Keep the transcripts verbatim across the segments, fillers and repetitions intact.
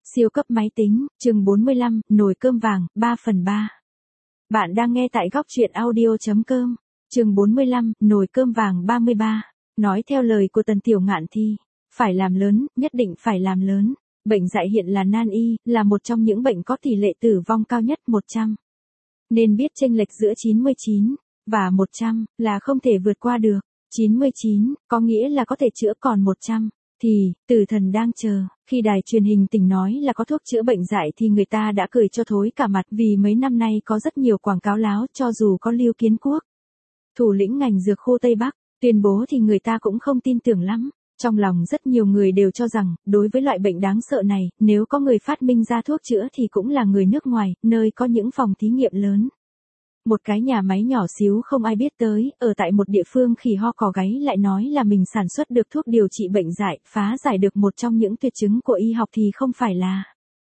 Siêu cấp máy tính, chương bốn mươi lăm, nồi cơm vàng, ba phần ba. Bạn đang nghe tại góc truyện audio chấm com, chương bốn mươi lăm, nồi cơm vàng ba mươi ba. Nói theo lời của Tần Tiểu Ngạn thì, phải làm lớn, nhất định phải làm lớn. Bệnh dại hiện là nan y, là một trong những bệnh có tỷ lệ tử vong cao nhất một trăm. Nên biết chênh lệch giữa chín mươi chín và một trăm là không thể vượt qua được. chín mươi chín có nghĩa là có thể chữa, còn một trăm thì tử thần đang chờ. Khi đài truyền hình tỉnh nói là có thuốc chữa bệnh dại thì người ta đã cười cho thối cả mặt, vì mấy năm nay có rất nhiều quảng cáo láo. Cho dù có Lưu Kiến Quốc, thủ lĩnh ngành dược khu Tây Bắc, tuyên bố thì người ta cũng không tin tưởng lắm. Trong lòng rất nhiều người đều cho rằng, đối với loại bệnh đáng sợ này, nếu có người phát minh ra thuốc chữa thì cũng là người nước ngoài, nơi có những phòng thí nghiệm lớn. Một cái nhà máy nhỏ xíu không ai biết tới, ở tại một địa phương khỉ ho cò gáy lại nói là mình sản xuất được thuốc điều trị bệnh dại, phá giải được một trong những tuyệt chứng của y học thì không phải là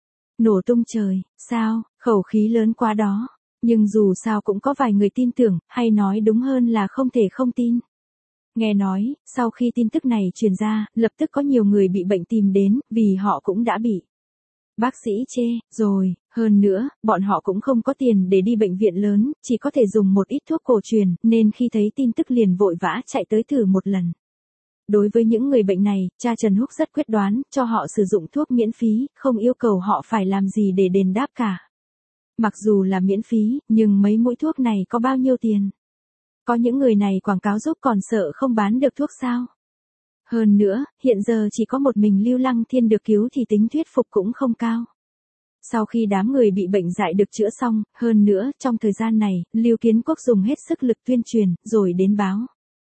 nổ tung trời, sao, khẩu khí lớn quá đó. Nhưng dù sao cũng có vài người tin tưởng, hay nói đúng hơn là không thể không tin. Nghe nói, sau khi tin tức này truyền ra, lập tức có nhiều người bị bệnh tìm đến, vì họ cũng đã bị bác sĩ chê rồi. Hơn nữa, bọn họ cũng không có tiền để đi bệnh viện lớn, chỉ có thể dùng một ít thuốc cổ truyền, nên khi thấy tin tức liền vội vã chạy tới thử một lần. Đối với những người bệnh này, cha Trần Húc rất quyết đoán, cho họ sử dụng thuốc miễn phí, không yêu cầu họ phải làm gì để đền đáp cả. Mặc dù là miễn phí, nhưng mấy mũi thuốc này có bao nhiêu tiền? Có những người này quảng cáo giúp còn sợ không bán được thuốc sao? Hơn nữa, hiện giờ chỉ có một mình Lưu Lăng Thiên được cứu thì tính thuyết phục cũng không cao. Sau khi đám người bị bệnh dại được chữa xong, hơn nữa, trong thời gian này, Lưu Kiến Quốc dùng hết sức lực tuyên truyền, rồi đến báo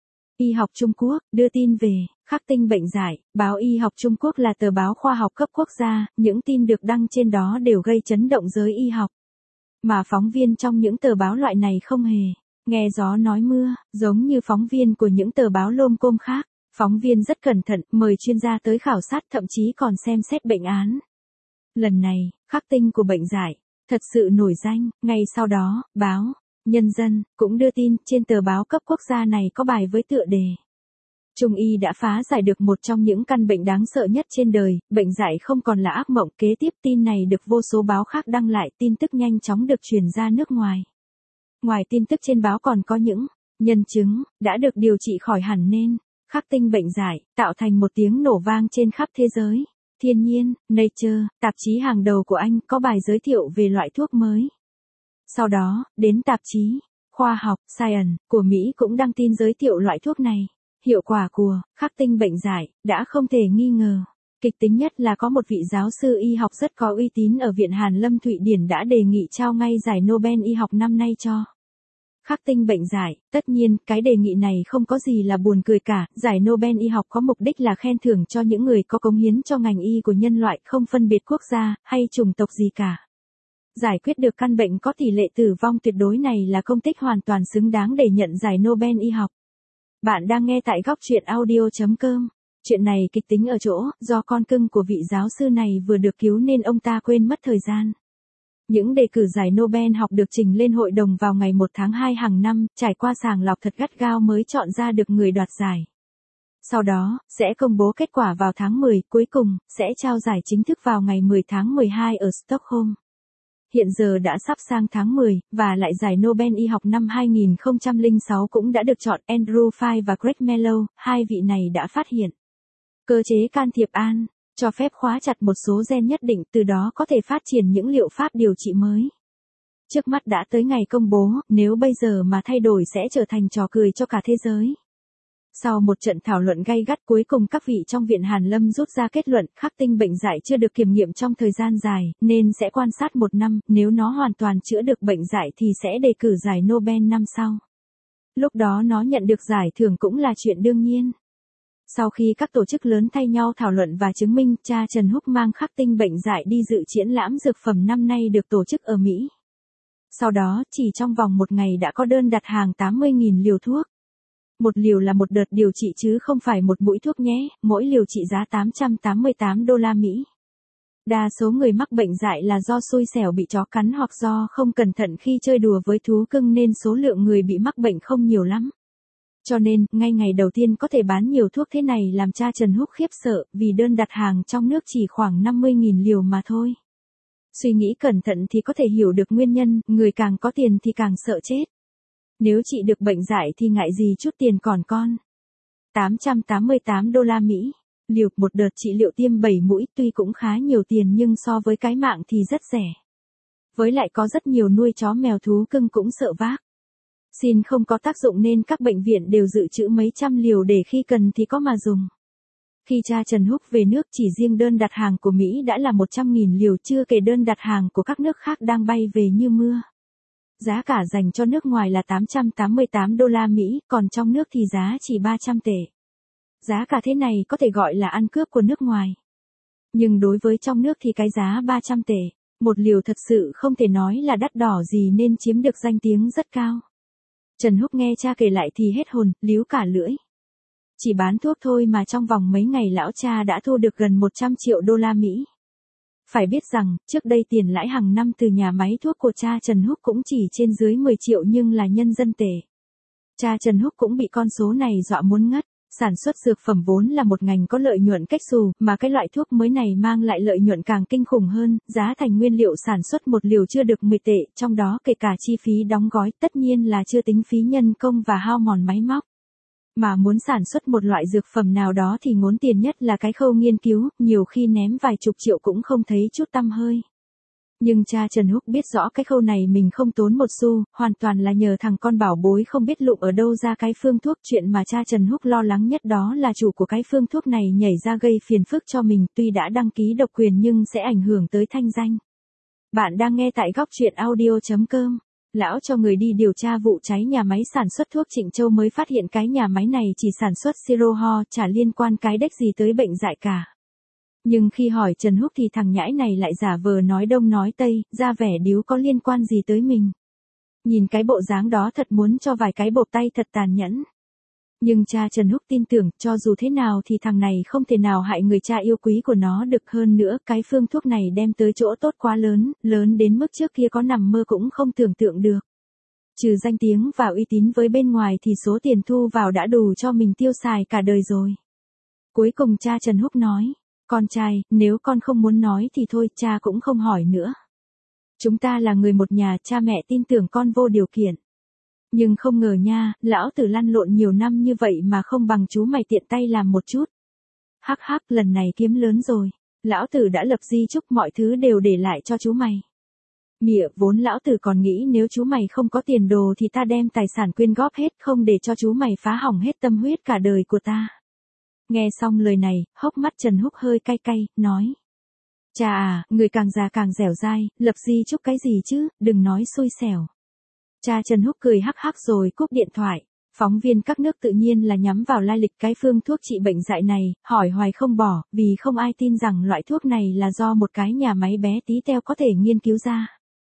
Y học Trung Quốc, đưa tin về khắc tinh bệnh dại. Báo Y học Trung Quốc là tờ báo khoa học cấp quốc gia, những tin được đăng trên đó đều gây chấn động giới y học. Mà phóng viên trong những tờ báo loại này không hề nghe gió nói mưa, giống như phóng viên của những tờ báo lôm côm khác. Phóng viên rất cẩn thận, mời chuyên gia tới khảo sát, thậm chí còn xem xét bệnh án. Lần này, khắc tinh của bệnh dại thật sự nổi danh. Ngay sau đó, báo Nhân dân cũng đưa tin, trên tờ báo cấp quốc gia này có bài với tựa đề Trung y đã phá giải được một trong những căn bệnh đáng sợ nhất trên đời, bệnh dại không còn là ác mộng. Kế tiếp tin này được vô số báo khác đăng lại, tin tức nhanh chóng được truyền ra nước ngoài. Ngoài tin tức trên báo còn có những nhân chứng đã được điều trị khỏi hẳn nên khắc tinh bệnh dại, tạo thành một tiếng nổ vang trên khắp thế giới. Thiên nhiên, Nature, tạp chí hàng đầu của Anh, có bài giới thiệu về loại thuốc mới. Sau đó, đến tạp chí khoa học Science của Mỹ cũng đăng tin giới thiệu loại thuốc này. Hiệu quả của khắc tinh bệnh dại đã không thể nghi ngờ. Kịch tính nhất là có một vị giáo sư y học rất có uy tín ở Viện Hàn Lâm Thụy Điển đã đề nghị trao ngay giải Nobel y học năm nay cho khắc tinh bệnh dại. Tất nhiên, cái đề nghị này không có gì là buồn cười cả. Giải Nobel y học có mục đích là khen thưởng cho những người có cống hiến cho ngành y của nhân loại, không phân biệt quốc gia hay chủng tộc gì cả. Giải quyết được căn bệnh có tỷ lệ tử vong tuyệt đối này là công tích hoàn toàn xứng đáng để nhận giải Nobel y học. Bạn đang nghe tại góc truyện audio chấm com. Chuyện này kịch tính ở chỗ, do con cưng của vị giáo sư này vừa được cứu nên ông ta quên mất thời gian. Những đề cử giải Nobel học được trình lên hội đồng vào ngày một tháng hai hàng năm, trải qua sàng lọc thật gắt gao mới chọn ra được người đoạt giải. Sau đó, sẽ công bố kết quả vào tháng mười, cuối cùng, sẽ trao giải chính thức vào ngày mười tháng mười hai ở Stockholm. Hiện giờ đã sắp sang tháng mười, và lại giải Nobel y học năm hai nghìn không trăm lẻ sáu cũng đã được chọn. Andrew Fay và Greg Mello, hai vị này đã phát hiện cơ chế can thiệp an, cho phép khóa chặt một số gen nhất định, từ đó có thể phát triển những liệu pháp điều trị mới. Trước mắt đã tới ngày công bố, nếu bây giờ mà thay đổi sẽ trở thành trò cười cho cả thế giới. Sau một trận thảo luận gay gắt, cuối cùng các vị trong Viện Hàn Lâm rút ra kết luận khắc tinh bệnh dại chưa được kiểm nghiệm trong thời gian dài, nên sẽ quan sát một năm, nếu nó hoàn toàn chữa được bệnh dại thì sẽ đề cử giải Nobel năm sau. Lúc đó nó nhận được giải thưởng cũng là chuyện đương nhiên. Sau khi các tổ chức lớn thay nhau thảo luận và chứng minh, cha Trần Húc mang khắc tinh bệnh dại đi dự triển lãm dược phẩm năm nay được tổ chức ở Mỹ. Sau đó, chỉ trong vòng một ngày đã có đơn đặt hàng tám mươi nghìn liều thuốc. Một liều là một đợt điều trị chứ không phải một mũi thuốc nhé, mỗi liều trị giá tám trăm tám mươi tám đô la Mỹ. Đa số người mắc bệnh dại là do xui xẻo bị chó cắn hoặc do không cẩn thận khi chơi đùa với thú cưng nên số lượng người bị mắc bệnh không nhiều lắm. Cho nên, ngay ngày đầu tiên có thể bán nhiều thuốc thế này làm cha Trần Húc khiếp sợ, vì đơn đặt hàng trong nước chỉ khoảng năm mươi nghìn liều mà thôi. Suy nghĩ cẩn thận thì có thể hiểu được nguyên nhân, người càng có tiền thì càng sợ chết. Nếu trị được bệnh dại thì ngại gì chút tiền còn con. tám trăm tám mươi tám đô la Mỹ. Liều một đợt trị liệu tiêm bảy mũi tuy cũng khá nhiều tiền nhưng so với cái mạng thì rất rẻ. Với lại có rất nhiều nuôi chó mèo thú cưng cũng sợ vác. Xin không có tác dụng nên các bệnh viện đều dự trữ mấy trăm liều để khi cần thì có mà dùng. Khi cha Trần Húc về nước chỉ riêng đơn đặt hàng của Mỹ đã là một trăm nghìn liều chưa kể đơn đặt hàng của các nước khác đang bay về như mưa. Giá cả dành cho nước ngoài là tám trăm tám mươi tám đô la Mỹ, còn trong nước thì giá chỉ ba trăm tệ. Giá cả thế này có thể gọi là ăn cướp của nước ngoài. Nhưng đối với trong nước thì cái giá ba trăm tệ, một liều thật sự không thể nói là đắt đỏ gì nên chiếm được danh tiếng rất cao. Trần Húc nghe cha kể lại thì hết hồn, líu cả lưỡi. Chỉ bán thuốc thôi mà trong vòng mấy ngày lão cha đã thu được gần một trăm triệu đô la Mỹ. Phải biết rằng, trước đây tiền lãi hàng năm từ nhà máy thuốc của cha Trần Húc cũng chỉ trên dưới mười triệu nhưng là nhân dân tệ. Cha Trần Húc cũng bị con số này dọa muốn ngất. Sản xuất dược phẩm vốn là một ngành có lợi nhuận cách xù, mà cái loại thuốc mới này mang lại lợi nhuận càng kinh khủng hơn, giá thành nguyên liệu sản xuất một liều chưa được mười tệ, trong đó kể cả chi phí đóng gói, tất nhiên là chưa tính phí nhân công và hao mòn máy móc. Mà muốn sản xuất một loại dược phẩm nào đó thì ngốn tiền nhất là cái khâu nghiên cứu, nhiều khi ném vài chục triệu cũng không thấy chút tăm hơi. Nhưng cha Trần Húc biết rõ cái khâu này mình không tốn một xu, hoàn toàn là nhờ thằng con bảo bối không biết lụm ở đâu ra cái phương thuốc. Chuyện mà cha Trần Húc lo lắng nhất đó là chủ của cái phương thuốc này nhảy ra gây phiền phức cho mình, tuy đã đăng ký độc quyền nhưng sẽ ảnh hưởng tới thanh danh. Bạn đang nghe tại góc truyện audio chấm com. Lão cho người đi điều tra vụ cháy nhà máy sản xuất thuốc Trịnh Châu mới phát hiện cái nhà máy này chỉ sản xuất siro ho, chả liên quan cái đếch gì tới bệnh dại cả. Nhưng khi hỏi Trần Húc thì thằng nhãi này lại giả vờ nói đông nói tây, ra vẻ điếu có liên quan gì tới mình. Nhìn cái bộ dáng đó thật muốn cho vài cái bộp tay thật tàn nhẫn. Nhưng cha Trần Húc tin tưởng, cho dù thế nào thì thằng này không thể nào hại người cha yêu quý của nó được. Hơn nữa, cái phương thuốc này đem tới chỗ tốt quá lớn, lớn đến mức trước kia có nằm mơ cũng không tưởng tượng được. Trừ danh tiếng và uy tín với bên ngoài thì số tiền thu vào đã đủ cho mình tiêu xài cả đời rồi. Cuối cùng cha Trần Húc nói, con trai, nếu con không muốn nói thì thôi, cha cũng không hỏi nữa. Chúng ta là người một nhà, cha mẹ tin tưởng con vô điều kiện. Nhưng không ngờ nha, lão tử lăn lộn nhiều năm như vậy mà không bằng chú mày tiện tay làm một chút. Hắc hắc, lần này kiếm lớn rồi. Lão tử đã lập di chúc mọi thứ đều để lại cho chú mày. Mịa, vốn lão tử còn nghĩ nếu chú mày không có tiền đồ thì ta đem tài sản quyên góp hết, không để cho chú mày phá hỏng hết tâm huyết cả đời của ta. Nghe xong lời này, hốc mắt Trần Húc hơi cay cay, nói. Cha à, người càng già càng dẻo dai, lập di chúc cái gì chứ, đừng nói xui xẻo. Cha Trần Húc cười hắc hắc rồi cúp điện thoại. Phóng viên các nước tự nhiên là nhắm vào lai lịch cái phương thuốc trị bệnh dại này, hỏi hoài không bỏ, vì không ai tin rằng loại thuốc này là do một cái nhà máy bé tí teo có thể nghiên cứu ra.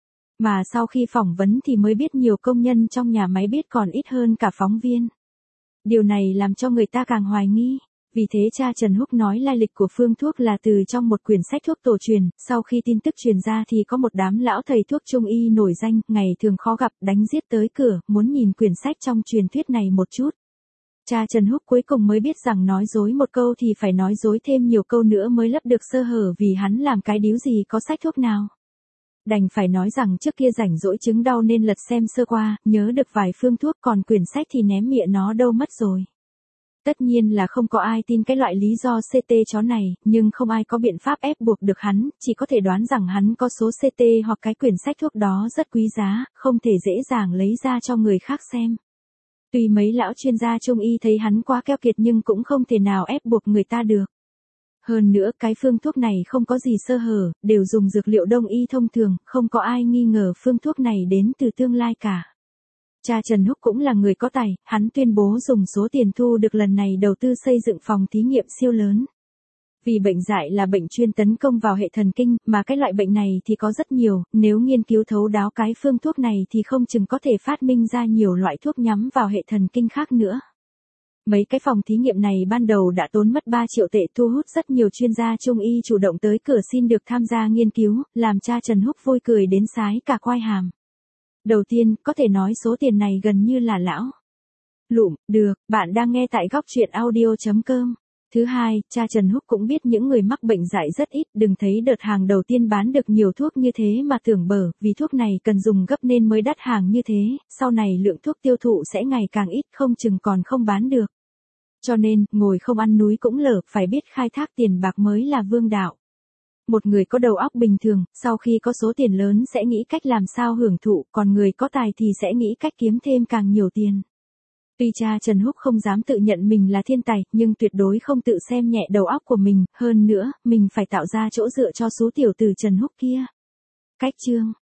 Mà sau khi phỏng vấn thì mới biết nhiều công nhân trong nhà máy biết còn ít hơn cả phóng viên. Điều này làm cho người ta càng hoài nghi. Vì thế cha Trần Húc nói lai lịch của phương thuốc là từ trong một quyển sách thuốc tổ truyền, sau khi tin tức truyền ra thì có một đám lão thầy thuốc trung y nổi danh, ngày thường khó gặp, đánh giết tới cửa, muốn nhìn quyển sách trong truyền thuyết này một chút. Cha Trần Húc cuối cùng mới biết rằng nói dối một câu thì phải nói dối thêm nhiều câu nữa mới lấp được sơ hở, vì hắn làm cái điếu gì có sách thuốc nào. Đành phải nói rằng trước kia rảnh rỗi chứng đau nên lật xem sơ qua, nhớ được vài phương thuốc, còn quyển sách thì ném mịa nó đâu mất rồi. Tất nhiên là không có ai tin cái loại lý do xê tê chó này, nhưng không ai có biện pháp ép buộc được hắn, chỉ có thể đoán rằng hắn có số xê tê hoặc cái quyển sách thuốc đó rất quý giá, không thể dễ dàng lấy ra cho người khác xem. Tuy mấy lão chuyên gia trung y thấy hắn quá keo kiệt nhưng cũng không thể nào ép buộc người ta được. Hơn nữa cái phương thuốc này không có gì sơ hở, đều dùng dược liệu đông y thông thường, không có ai nghi ngờ phương thuốc này đến từ tương lai cả. Cha Trần Húc cũng là người có tài, hắn tuyên bố dùng số tiền thu được lần này đầu tư xây dựng phòng thí nghiệm siêu lớn. Vì bệnh dại là bệnh chuyên tấn công vào hệ thần kinh, mà cái loại bệnh này thì có rất nhiều, nếu nghiên cứu thấu đáo cái phương thuốc này thì không chừng có thể phát minh ra nhiều loại thuốc nhắm vào hệ thần kinh khác nữa. Mấy cái phòng thí nghiệm này ban đầu đã tốn mất ba triệu tệ, thu hút rất nhiều chuyên gia trung y chủ động tới cửa xin được tham gia nghiên cứu, làm cha Trần Húc vui cười đến sái cả quai hàm. Đầu tiên, có thể nói số tiền này gần như là lão. Lụm, được, bạn đang nghe tại góc truyện audio chấm com. Thứ hai, cha Trần Húc cũng biết những người mắc bệnh dại rất ít, đừng thấy đợt hàng đầu tiên bán được nhiều thuốc như thế mà tưởng bở, vì thuốc này cần dùng gấp nên mới đắt hàng như thế, sau này lượng thuốc tiêu thụ sẽ ngày càng ít, không chừng còn không bán được. Cho nên, ngồi không ăn núi cũng lở, phải biết khai thác tiền bạc mới là vương đạo. Một người có đầu óc bình thường, sau khi có số tiền lớn sẽ nghĩ cách làm sao hưởng thụ, còn người có tài thì sẽ nghĩ cách kiếm thêm càng nhiều tiền. Tuy cha Trần Húc không dám tự nhận mình là thiên tài, nhưng tuyệt đối không tự xem nhẹ đầu óc của mình, hơn nữa, mình phải tạo ra chỗ dựa cho số tiểu tử Trần Húc kia. Cách chương